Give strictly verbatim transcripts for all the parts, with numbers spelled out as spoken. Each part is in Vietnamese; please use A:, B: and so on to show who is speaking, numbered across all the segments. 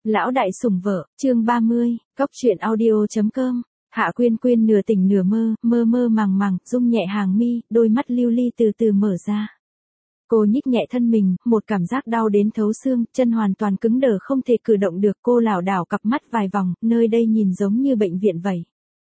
A: Lão đại sủng vợ, chương ba mươi, Cóc truyện audio chấm com. Hạ Quyên Quyên nửa tỉnh nửa mơ, mơ mơ màng màng, rung nhẹ hàng mi, đôi mắt lưu ly từ từ mở ra. Cô nhích nhẹ thân mình, một cảm giác đau đến thấu xương, chân hoàn toàn cứng đờ không thể cử động được. Cô lảo đảo cặp mắt vài vòng, nơi đây nhìn giống như bệnh viện vậy.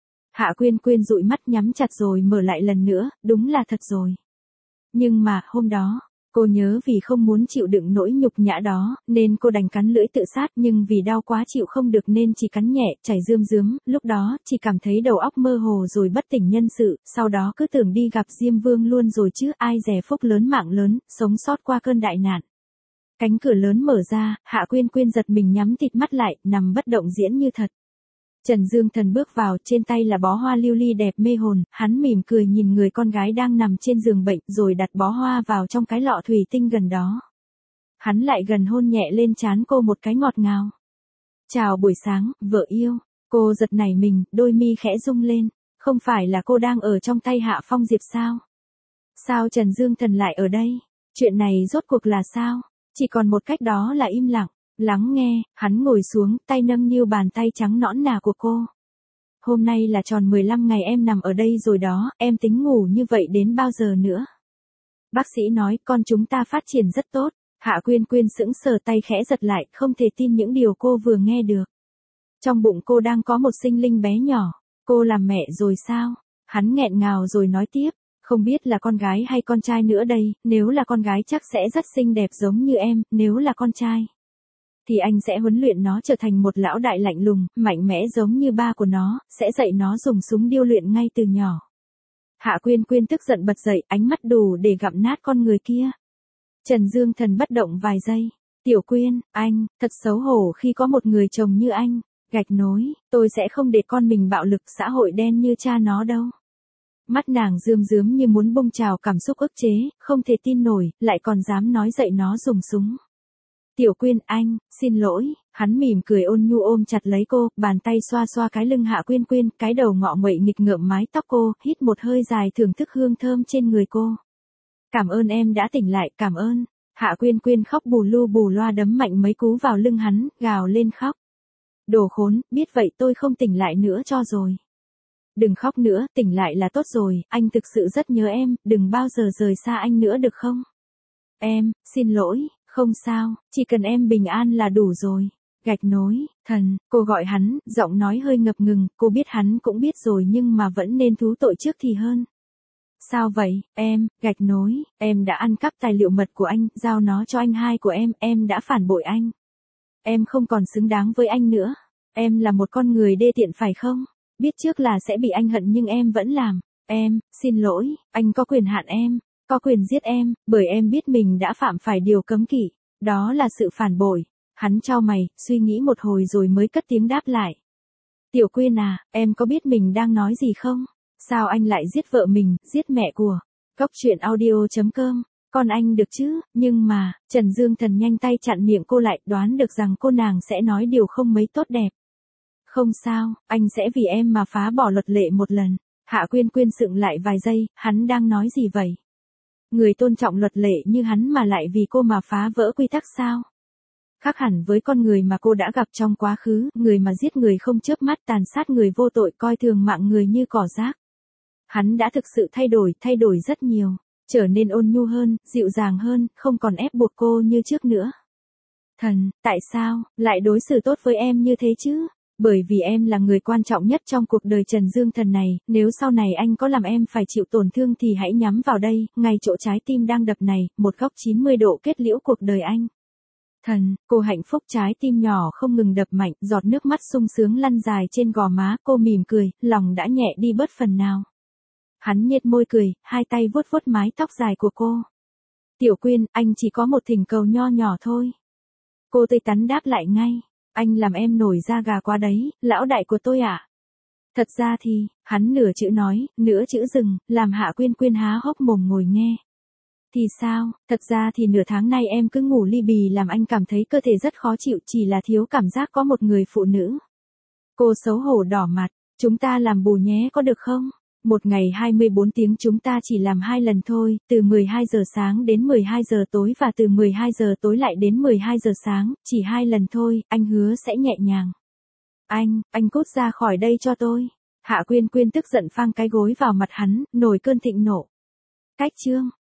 A: Hạ Quyên Quyên dụi mắt nhắm chặt rồi mở lại lần nữa, đúng là thật rồi. Nhưng mà, hôm đó, cô nhớ vì không muốn chịu đựng nỗi nhục nhã đó, nên cô đành cắn lưỡi tự sát, nhưng vì đau quá chịu không được nên chỉ cắn nhẹ, chảy rơm rớm, lúc đó, chỉ cảm thấy đầu óc mơ hồ rồi bất tỉnh nhân sự, sau đó cứ tưởng đi gặp Diêm Vương luôn rồi chứ, ai dè phúc lớn mạng lớn, sống sót qua cơn đại nạn. Cánh cửa lớn mở ra, Hạ Quyên Quyên giật mình nhắm tịt mắt lại, nằm bất động diễn như thật. Trần Dương Thần bước vào, trên tay là bó hoa lưu ly đẹp mê hồn, hắn mỉm cười nhìn người con gái đang nằm trên giường bệnh rồi đặt bó hoa vào trong cái lọ thủy tinh gần đó. Hắn lại gần hôn nhẹ lên trán cô một cái ngọt ngào. Chào buổi sáng, vợ yêu. Cô giật nảy mình, đôi mi khẽ rung lên. Không phải là cô đang ở trong tay Hạ Phong Diệp sao? Sao Trần Dương Thần lại ở đây? Chuyện này rốt cuộc là sao? Chỉ còn một cách đó là im lặng. Lắng nghe, hắn ngồi xuống, tay nâng niu bàn tay trắng nõn nà của cô. Hôm nay là tròn mười lăm ngày em nằm ở đây rồi đó, em tính ngủ như vậy đến bao giờ nữa? Bác sĩ nói con chúng ta phát triển rất tốt. Hạ Quyên Quyên sững sờ, tay khẽ giật lại, không thể tin những điều cô vừa nghe được. Trong bụng cô đang có một sinh linh bé nhỏ. Cô làm mẹ rồi sao? Hắn nghẹn ngào rồi nói tiếp. Không biết là con gái hay con trai nữa đây, nếu là con gái chắc sẽ rất xinh đẹp giống như em, nếu là con trai thì anh sẽ huấn luyện nó trở thành một lão đại lạnh lùng, mạnh mẽ giống như ba của nó, sẽ dạy nó dùng súng điêu luyện ngay từ nhỏ. Hạ Quyên Quyên tức giận bật dậy, ánh mắt đủ để gặm nát con người kia. Trần Dương Thần bất động vài giây. Tiểu Quyên, anh, thật xấu hổ khi có một người chồng như anh. Gạch nối, tôi sẽ không để con mình bạo lực xã hội đen như cha nó đâu. Mắt nàng rơm rớm như muốn bung trào cảm xúc ức chế, không thể tin nổi, lại còn dám nói dạy nó dùng súng. Tiểu Quyên, anh, xin lỗi, hắn mỉm cười ôn nhu ôm chặt lấy cô, bàn tay xoa xoa cái lưng Hạ Quyên Quyên, cái đầu ngọ nguậy nghịch ngợm mái tóc cô, hít một hơi dài thưởng thức hương thơm trên người cô. Cảm ơn em đã tỉnh lại, cảm ơn. Hạ Quyên Quyên khóc bù lu bù loa đấm mạnh mấy cú vào lưng hắn, gào lên khóc. Đồ khốn, biết vậy tôi không tỉnh lại nữa cho rồi. Đừng khóc nữa, tỉnh lại là tốt rồi, anh thực sự rất nhớ em, đừng bao giờ rời xa anh nữa được không? Em, xin lỗi. Không sao, chỉ cần em bình an là đủ rồi. Gạch nối, thần, cô gọi hắn, giọng nói hơi ngập ngừng, cô biết hắn cũng biết rồi nhưng mà vẫn nên thú tội trước thì hơn. Sao vậy, em, gạch nối, em đã ăn cắp tài liệu mật của anh, giao nó cho anh hai của em, em đã phản bội anh. Em không còn xứng đáng với anh nữa. Em là một con người đê tiện phải không? Biết trước là sẽ bị anh hận nhưng em vẫn làm. Em, xin lỗi, anh có quyền hạn em. Có quyền giết em, bởi em biết mình đã phạm phải điều cấm kỵ, đó là sự phản bội. Hắn chau mày, suy nghĩ một hồi rồi mới cất tiếng đáp lại. Tiểu Quyên à, em có biết mình đang nói gì không? Sao anh lại giết vợ mình, giết mẹ của? Cóc truyện audio chấm com, con anh được chứ, nhưng mà, Trần Dương Thần nhanh tay chặn miệng cô lại, đoán được rằng cô nàng sẽ nói điều không mấy tốt đẹp. Không sao, anh sẽ vì em mà phá bỏ luật lệ một lần. Hạ Quyên Quyên sững lại vài giây, hắn đang nói gì vậy? Người tôn trọng luật lệ như hắn mà lại vì cô mà phá vỡ quy tắc sao? Khác hẳn với con người mà cô đã gặp trong quá khứ, người mà giết người không chớp mắt, tàn sát người vô tội, coi thường mạng người như cỏ rác. Hắn đã thực sự thay đổi, thay đổi rất nhiều, trở nên ôn nhu hơn, dịu dàng hơn, không còn ép buộc cô như trước nữa. Thần, tại sao, lại đối xử tốt với em như thế chứ? Bởi vì em là người quan trọng nhất trong cuộc đời Trần Dương Thần này, nếu sau này anh có làm em phải chịu tổn thương thì hãy nhắm vào đây, ngay chỗ trái tim đang đập này, một góc chín mươi độ kết liễu cuộc đời anh. Thần, cô hạnh phúc trái tim nhỏ không ngừng đập mạnh, giọt nước mắt sung sướng lăn dài trên gò má, cô mỉm cười, lòng đã nhẹ đi bớt phần nào. Hắn nhếch môi cười, hai tay vuốt vuốt mái tóc dài của cô. Tiểu Quyên, anh chỉ có một thỉnh cầu nho nhỏ thôi. Cô tươi tắn đáp lại ngay. Anh làm em nổi da gà quá đấy, lão đại của tôi ạ. À? Thật ra thì, hắn nửa chữ nói, nửa chữ dừng, làm Hạ Quyên Quyên há hốc mồm ngồi nghe. Thì sao, thật ra thì nửa tháng nay em cứ ngủ ly bì làm anh cảm thấy cơ thể rất khó chịu, chỉ là thiếu cảm giác có một người phụ nữ. Cô xấu hổ đỏ mặt, chúng ta làm bù nhé có được không? Một ngày hai mươi bốn tiếng chúng ta chỉ làm hai lần thôi, từ mười hai giờ sáng đến mười hai giờ tối và từ mười hai giờ tối lại đến mười hai giờ sáng, chỉ hai lần thôi, anh hứa sẽ nhẹ nhàng. Anh, anh cút ra khỏi đây cho tôi. Hạ Quyên Quyên tức giận phang cái gối vào mặt hắn, nổi cơn thịnh nộ. Cách chương